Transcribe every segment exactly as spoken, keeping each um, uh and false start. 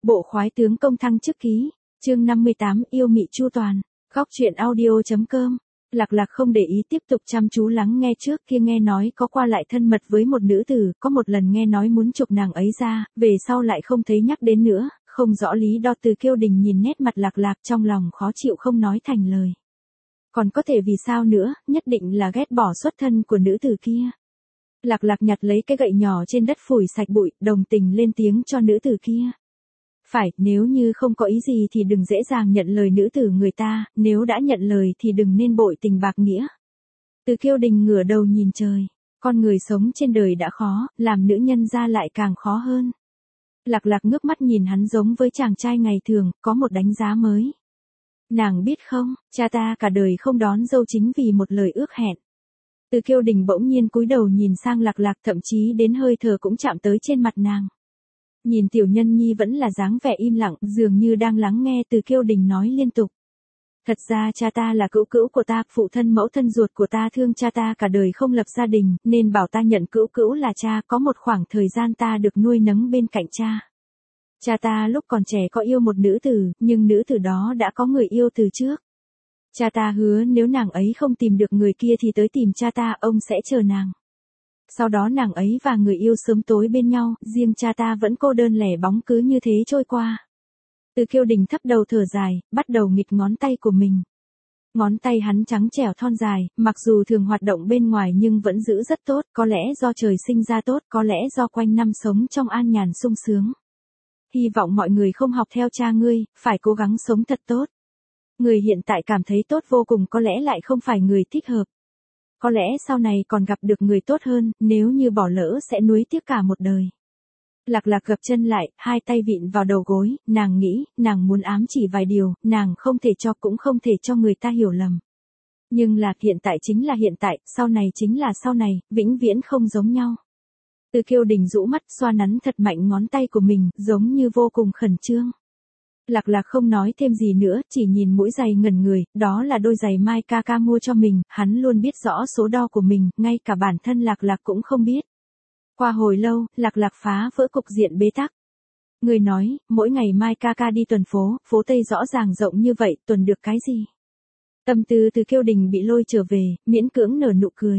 Bộ khoái tướng công thăng chức ký, chương năm mươi tám yêu mị chu toàn, góc truyện audio.com. Lạc Lạc không để ý tiếp tục chăm chú lắng nghe, trước kia nghe nói có qua lại thân mật với một nữ tử, có một lần nghe nói muốn chụp nàng ấy ra, về sau lại không thấy nhắc đến nữa, không rõ lý do. Từ Kiêu Đình nhìn nét mặt Lạc Lạc trong lòng khó chịu không nói thành lời. Còn có thể vì sao nữa, nhất định là ghét bỏ xuất thân của nữ tử kia. Lạc Lạc nhặt lấy cái gậy nhỏ trên đất phủi sạch bụi, đồng tình lên tiếng cho nữ tử kia. Phải, nếu như không có ý gì thì đừng dễ dàng nhận lời nữ tử người ta, nếu đã nhận lời thì đừng nên bội tình bạc nghĩa. Từ Kiêu Đình ngửa đầu nhìn trời, con người sống trên đời đã khó, làm nữ nhân ra lại càng khó hơn. Lạc Lạc ngước mắt nhìn hắn giống với chàng trai ngày thường, có một đánh giá mới. Nàng biết không, cha ta cả đời không đón dâu chính vì một lời ước hẹn. Từ Kiêu Đình bỗng nhiên cúi đầu nhìn sang Lạc Lạc, thậm chí đến hơi thở cũng chạm tới trên mặt nàng. Nhìn tiểu nhân nhi vẫn là dáng vẻ im lặng, dường như đang lắng nghe Từ Kiêu Đình nói liên tục. Thật ra cha ta là cữu cữu của ta, phụ thân mẫu thân ruột của ta thương cha ta cả đời không lập gia đình, nên bảo ta nhận cữu cữu là cha, có một khoảng thời gian ta được nuôi nấng bên cạnh cha. Cha ta lúc còn trẻ có yêu một nữ tử, nhưng nữ tử đó đã có người yêu từ trước. Cha ta hứa nếu nàng ấy không tìm được người kia thì tới tìm cha ta, ông sẽ chờ nàng. Sau đó nàng ấy và người yêu sớm tối bên nhau, riêng cha ta vẫn cô đơn lẻ bóng cứ như thế trôi qua. Từ Kiêu Đình thấp đầu thở dài, bắt đầu nghịch ngón tay của mình. Ngón tay hắn trắng trẻo thon dài, mặc dù thường hoạt động bên ngoài nhưng vẫn giữ rất tốt, có lẽ do trời sinh ra tốt, có lẽ do quanh năm sống trong an nhàn sung sướng. Hy vọng mọi người không học theo cha ngươi, phải cố gắng sống thật tốt. Người hiện tại cảm thấy tốt vô cùng có lẽ lại không phải người thích hợp. Có lẽ sau này còn gặp được người tốt hơn, nếu như bỏ lỡ sẽ nuối tiếc cả một đời. Lạc Lạc gập chân lại, hai tay vịn vào đầu gối, nàng nghĩ, nàng muốn ám chỉ vài điều, nàng không thể cho cũng không thể cho người ta hiểu lầm. Nhưng là hiện tại chính là hiện tại, sau này chính là sau này, vĩnh viễn không giống nhau. Từ Kiêu Đình rũ mắt xoa nắn thật mạnh ngón tay của mình, giống như vô cùng khẩn trương. Lạc Lạc không nói thêm gì nữa, chỉ nhìn mũi giày ngẩn người, đó là đôi giày Mai ca ca mua cho mình, hắn luôn biết rõ số đo của mình, ngay cả bản thân Lạc Lạc cũng không biết. Qua hồi lâu, Lạc Lạc phá vỡ cục diện bế tắc. Người nói, mỗi ngày Mai ca ca đi tuần phố, phố Tây rõ ràng rộng như vậy, tuần được cái gì? Tâm tư Từ Kiêu Đình bị lôi trở về, miễn cưỡng nở nụ cười.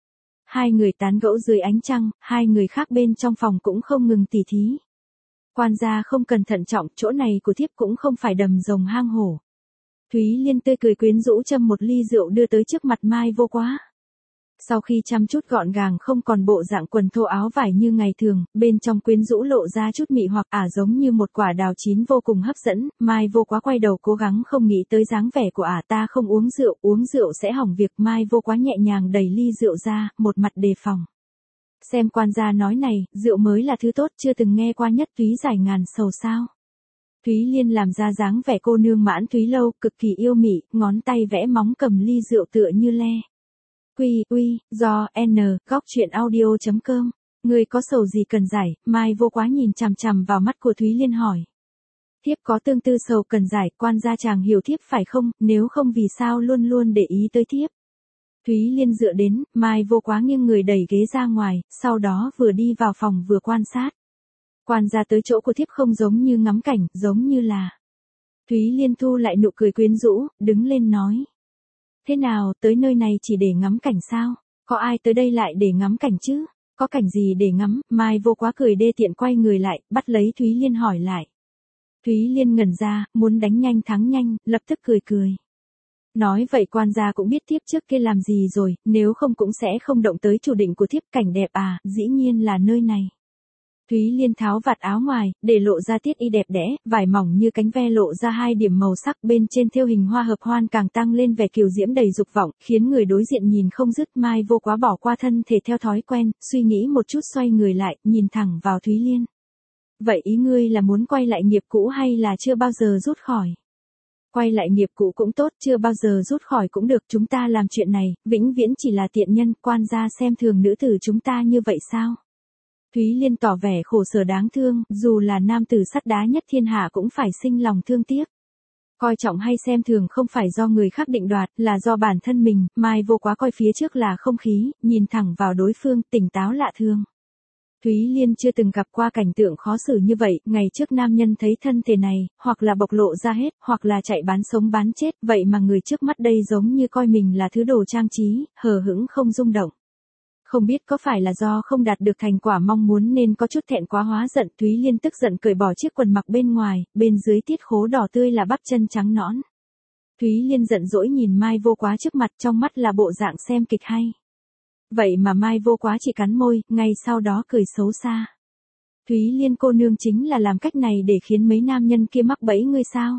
Hai người tán gẫu dưới ánh trăng, hai người khác bên trong phòng cũng không ngừng tỉ thí. Quan gia không cần thận trọng, chỗ này của thiếp cũng không phải đầm rồng hang hổ. Thúy Liên tươi cười quyến rũ châm một ly rượu đưa tới trước mặt Mai Vô Quá. Sau khi chăm chút gọn gàng không còn bộ dạng quần thô áo vải như ngày thường, bên trong quyến rũ lộ ra chút mị hoặc ả giống như một quả đào chín vô cùng hấp dẫn. Mai Vô Quá quay đầu cố gắng không nghĩ tới dáng vẻ của ả, ta không uống rượu, uống rượu sẽ hỏng việc. Mai Vô Quá nhẹ nhàng đẩy ly rượu ra, một mặt đề phòng. Xem quan gia nói này, rượu mới là thứ tốt, chưa từng nghe qua nhất túy giải ngàn sầu sao. Thúy Liên làm ra dáng vẻ cô nương mãn Thúy Lâu, cực kỳ yêu mị, ngón tay vẽ móng cầm ly rượu tựa như le. Quy, uy, do, n, góc truyện audio.com. Người có sầu gì cần giải, Mai Vô Quá nhìn chằm chằm vào mắt của Thúy Liên hỏi. Thiếp có tương tư sầu cần giải, quan gia chàng hiểu thiếp phải không, nếu không vì sao luôn luôn để ý tới thiếp. Thúy Liên dựa đến, Mai Vô Quá nghiêng người đẩy ghế ra ngoài, sau đó vừa đi vào phòng vừa quan sát. Quan gia tới chỗ của thiếp không giống như ngắm cảnh, giống như là. Thúy Liên thu lại nụ cười quyến rũ, đứng lên nói. Thế nào, tới nơi này chỉ để ngắm cảnh sao? Có ai tới đây lại để ngắm cảnh chứ? Có cảnh gì để ngắm? Mai Vô Quá cười đê tiện quay người lại, bắt lấy Thúy Liên hỏi lại. Thúy Liên ngẩn ra, muốn đánh nhanh thắng nhanh, lập tức cười cười. Nói vậy quan gia cũng biết thiếp trước kia làm gì rồi, nếu không cũng sẽ không động tới chủ định của thiếp. Cảnh đẹp à, dĩ nhiên là nơi này. Thúy Liên tháo vạt áo ngoài, để lộ ra tiết y đẹp đẽ, vải mỏng như cánh ve lộ ra hai điểm màu sắc, bên trên thêu hình hoa hợp hoan càng tăng lên vẻ kiều diễm đầy dục vọng, khiến người đối diện nhìn không dứt. Mai Vô Quá bỏ qua thân thể theo thói quen, suy nghĩ một chút xoay người lại, nhìn thẳng vào Thúy Liên. Vậy ý ngươi là muốn quay lại nghiệp cũ hay là chưa bao giờ rút khỏi? Quay lại nghiệp cũ cũng tốt, chưa bao giờ rút khỏi cũng được, chúng ta làm chuyện này, vĩnh viễn chỉ là tiện nhân, quan gia xem thường nữ tử chúng ta như vậy sao? Thúy Liên tỏ vẻ khổ sở đáng thương, dù là nam tử sắt đá nhất thiên hạ cũng phải sinh lòng thương tiếc. Coi trọng hay xem thường không phải do người khác định đoạt, là do bản thân mình. Mai Vô Quá coi phía trước là không khí, nhìn thẳng vào đối phương, tỉnh táo lạ thường. Thúy Liên chưa từng gặp qua cảnh tượng khó xử như vậy, ngày trước nam nhân thấy thân thể này, hoặc là bộc lộ ra hết, hoặc là chạy bán sống bán chết, vậy mà người trước mắt đây giống như coi mình là thứ đồ trang trí, hờ hững không rung động. Không biết có phải là do không đạt được thành quả mong muốn nên có chút thẹn quá hóa giận, Thúy Liên tức giận cởi bỏ chiếc quần mặc bên ngoài, bên dưới tiết khố đỏ tươi là bắp chân trắng nõn. Thúy Liên giận dỗi nhìn Mai Vô Quá trước mặt, trong mắt là bộ dạng xem kịch hay. Vậy mà Mai Vô Quá chỉ cắn môi, ngay sau đó cười xấu xa. Thúy Liên cô nương chính là làm cách này để khiến mấy nam nhân kia mắc bẫy ngươi sao?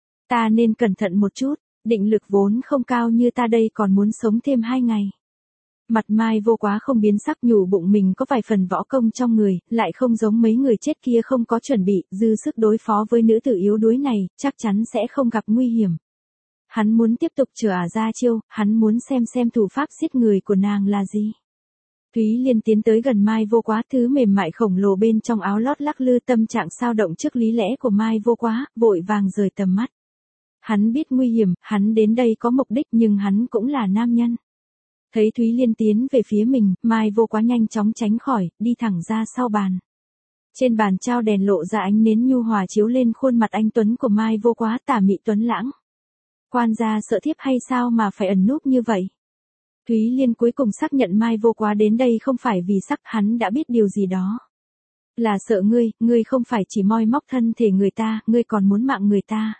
Ta nên cẩn thận một chút, định lực vốn không cao như ta đây còn muốn sống thêm hai ngày. Mặt Mai Vô Quá không biến sắc, nhủ bụng mình có vài phần võ công trong người, lại không giống mấy người chết kia không có chuẩn bị, dư sức đối phó với nữ tử yếu đuối này, chắc chắn sẽ không gặp nguy hiểm. Hắn muốn tiếp tục trở ả ra chiêu, hắn muốn xem xem thủ pháp giết người của nàng là gì. Thúy Liên tiến tới gần Mai Vô Quá, thứ mềm mại khổng lồ bên trong áo lót lắc lư, tâm trạng sao động trước lý lẽ của Mai Vô Quá, vội vàng rời tầm mắt. Hắn biết nguy hiểm, hắn đến đây có mục đích nhưng hắn cũng là nam nhân. Thấy Thúy Liên tiến về phía mình, Mai Vô Quá nhanh chóng tránh khỏi, đi thẳng ra sau bàn. Trên bàn trao đèn lộ ra ánh nến nhu hòa chiếu lên khuôn mặt anh tuấn của Mai Vô Quá, tà mị tuấn lãng. Quan gia sợ thiếp hay sao mà phải ẩn núp như vậy? Thúy Liên cuối cùng xác nhận Mai Vô Quá đến đây không phải vì sắc, hắn đã biết điều gì đó. Là sợ ngươi, ngươi không phải chỉ moi móc thân thể người ta, ngươi còn muốn mạng người ta.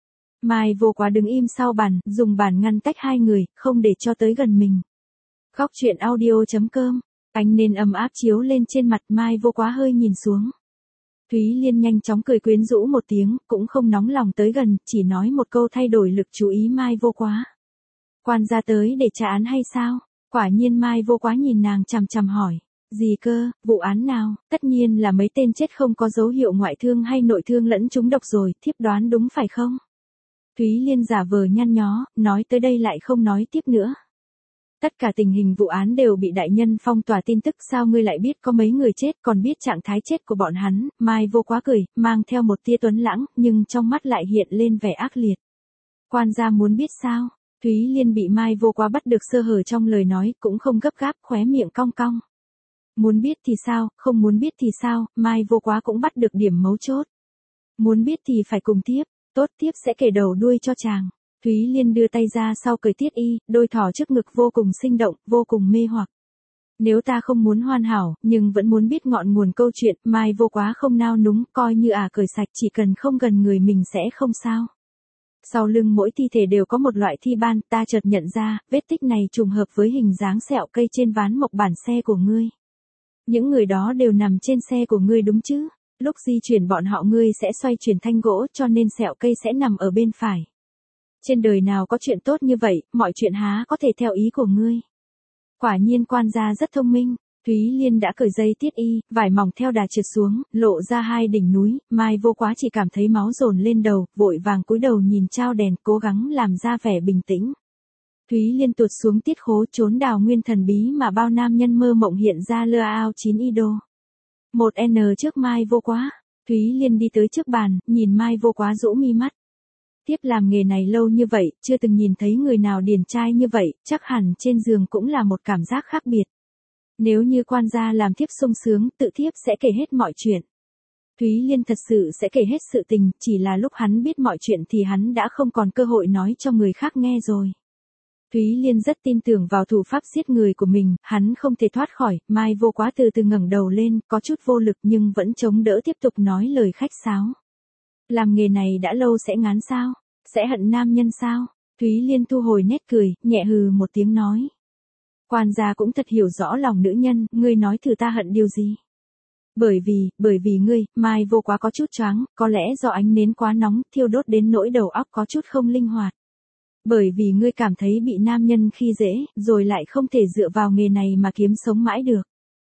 Mai Vô Quá đứng im sau bàn, dùng bàn ngăn tách hai người, không để cho tới gần mình. Khóc chuyện audio chấm com, ánh nến ấm áp chiếu lên trên mặt, Mai Vô Quá hơi nhìn xuống. Thúy Liên nhanh chóng cười quyến rũ một tiếng, cũng không nóng lòng tới gần, chỉ nói một câu thay đổi lực chú ý Mai Vô Quá. Quan gia tới để trả án hay sao? Quả nhiên Mai Vô Quá nhìn nàng chằm chằm hỏi. Gì cơ, vụ án nào? Tất nhiên là mấy tên chết không có dấu hiệu ngoại thương hay nội thương lẫn trúng độc rồi, thiếp đoán đúng phải không? Thúy Liên giả vờ nhăn nhó, nói tới đây lại không nói tiếp nữa. Tất cả tình hình vụ án đều bị đại nhân phong tỏa tin tức, sao ngươi lại biết có mấy người chết, còn biết trạng thái chết của bọn hắn? Mai Vô Quá cười, mang theo một tia tuấn lãng, nhưng trong mắt lại hiện lên vẻ ác liệt. Quan gia muốn biết sao? Thúy Liên bị Mai Vô Quá bắt được sơ hở trong lời nói, cũng không gấp gáp, khóe miệng cong cong. Muốn biết thì sao, không muốn biết thì sao, Mai Vô Quá cũng bắt được điểm mấu chốt. Muốn biết thì phải cùng tiếp, tốt tiếp sẽ kể đầu đuôi cho chàng. Thúy Liên đưa tay ra sau cởi tiết y, đôi thỏ trước ngực vô cùng sinh động, vô cùng mê hoặc. Nếu ta không muốn hoàn hảo, nhưng vẫn muốn biết ngọn nguồn câu chuyện, Mai Vô Quá không nao núng, coi như à cởi sạch, chỉ cần không gần người mình sẽ không sao. Sau lưng mỗi thi thể đều có một loại thi ban, ta chợt nhận ra, vết tích này trùng hợp với hình dáng sẹo cây trên ván mộc bản xe của ngươi. Những người đó đều nằm trên xe của ngươi đúng chứ? Lúc di chuyển bọn họ ngươi sẽ xoay chuyển thanh gỗ, cho nên sẹo cây sẽ nằm ở bên phải. Trên đời nào có chuyện tốt như vậy, mọi chuyện há có thể theo ý của ngươi. Quả nhiên quan gia rất thông minh. Thúy Liên đã cởi dây tiết y, vải mỏng theo đà trượt xuống, lộ ra hai đỉnh núi, Mai Vô Quá chỉ cảm thấy máu dồn lên đầu, vội vàng cúi đầu nhìn trao đèn, cố gắng làm ra vẻ bình tĩnh. Thúy Liên tuột xuống tiết khố, trốn đào nguyên thần bí mà bao nam nhân mơ mộng hiện ra lơ ao chín y đô. Một N trước Mai Vô Quá, Thúy Liên đi tới trước bàn, nhìn Mai Vô Quá rũ mi mắt. Tiếp làm nghề này lâu như vậy, chưa từng nhìn thấy người nào điển trai như vậy, chắc hẳn trên giường cũng là một cảm giác khác biệt. Nếu như quan gia làm thiếp sung sướng, tự thiếp sẽ kể hết mọi chuyện. Thúy Liên thật sự sẽ kể hết sự tình, chỉ là lúc hắn biết mọi chuyện thì hắn đã không còn cơ hội nói cho người khác nghe rồi. Thúy Liên rất tin tưởng vào thủ pháp giết người của mình, hắn không thể thoát khỏi. Mai Vô Quá từ từ ngẩng đầu lên, có chút vô lực nhưng vẫn chống đỡ tiếp tục nói lời khách sáo. Làm nghề này đã lâu sẽ ngán sao? Sẽ hận nam nhân sao? Thúy Liên thu hồi nét cười, nhẹ hừ một tiếng nói. Quan gia cũng thật hiểu rõ lòng nữ nhân, ngươi nói thử ta hận điều gì? Bởi vì, bởi vì ngươi, Mai Vô Quá có chút choáng, có lẽ do ánh nến quá nóng, thiêu đốt đến nỗi đầu óc có chút không linh hoạt. Bởi vì ngươi cảm thấy bị nam nhân khi dễ, rồi lại không thể dựa vào nghề này mà kiếm sống mãi được.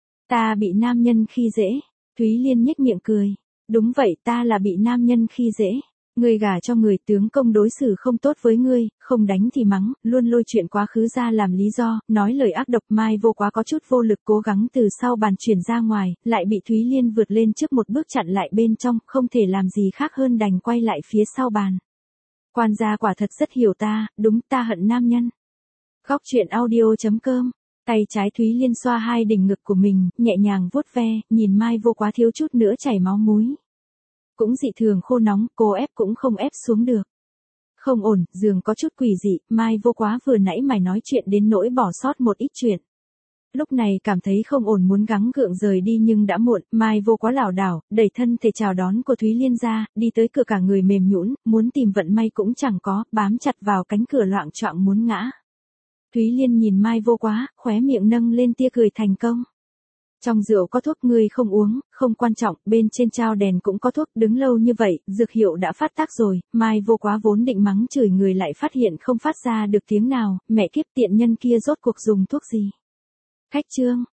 Ta bị nam nhân khi dễ, Thúy Liên nhếch miệng cười. Đúng vậy, ta là bị nam nhân khi dễ. Ngươi gả cho người tướng công đối xử không tốt với ngươi, không đánh thì mắng, luôn lôi chuyện quá khứ ra làm lý do, nói lời ác độc. Mai Vô Quá có chút vô lực cố gắng từ sau bàn chuyển ra ngoài, lại bị Thúy Liên vượt lên trước một bước chặn lại bên trong, không thể làm gì khác hơn đành quay lại phía sau bàn. Quan gia quả thật rất hiểu ta, đúng ta hận nam nhân. Khóc chuyện audio chấm com Tay trái Thúy Liên xoa hai đỉnh ngực của mình, nhẹ nhàng vuốt ve, nhìn Mai Vô Quá thiếu chút nữa chảy máu mũi. Cũng dị thường khô nóng, cô ép cũng không ép xuống được. Không ổn, giường có chút quỷ dị, Mai Vô Quá vừa nãy mày nói chuyện đến nỗi bỏ sót một ít chuyện. Lúc này cảm thấy không ổn muốn gắng gượng rời đi nhưng đã muộn, Mai Vô Quá lảo đảo, đẩy thân thể chào đón của Thúy Liên ra, đi tới cửa cả người mềm nhũn, muốn tìm vận may cũng chẳng có, bám chặt vào cánh cửa loạng choạng muốn ngã. Thúy Liên nhìn Mai Vô Quá, khóe miệng nâng lên tia cười thành công. Trong rượu có thuốc ngươi không uống, không quan trọng, bên trên trao đèn cũng có thuốc, đứng lâu như vậy, dược hiệu đã phát tác rồi, Mai Vô Quá vốn định mắng chửi người lại phát hiện không phát ra được tiếng nào, mẹ kiếp tiện nhân kia rốt cuộc dùng thuốc gì. Khách trương,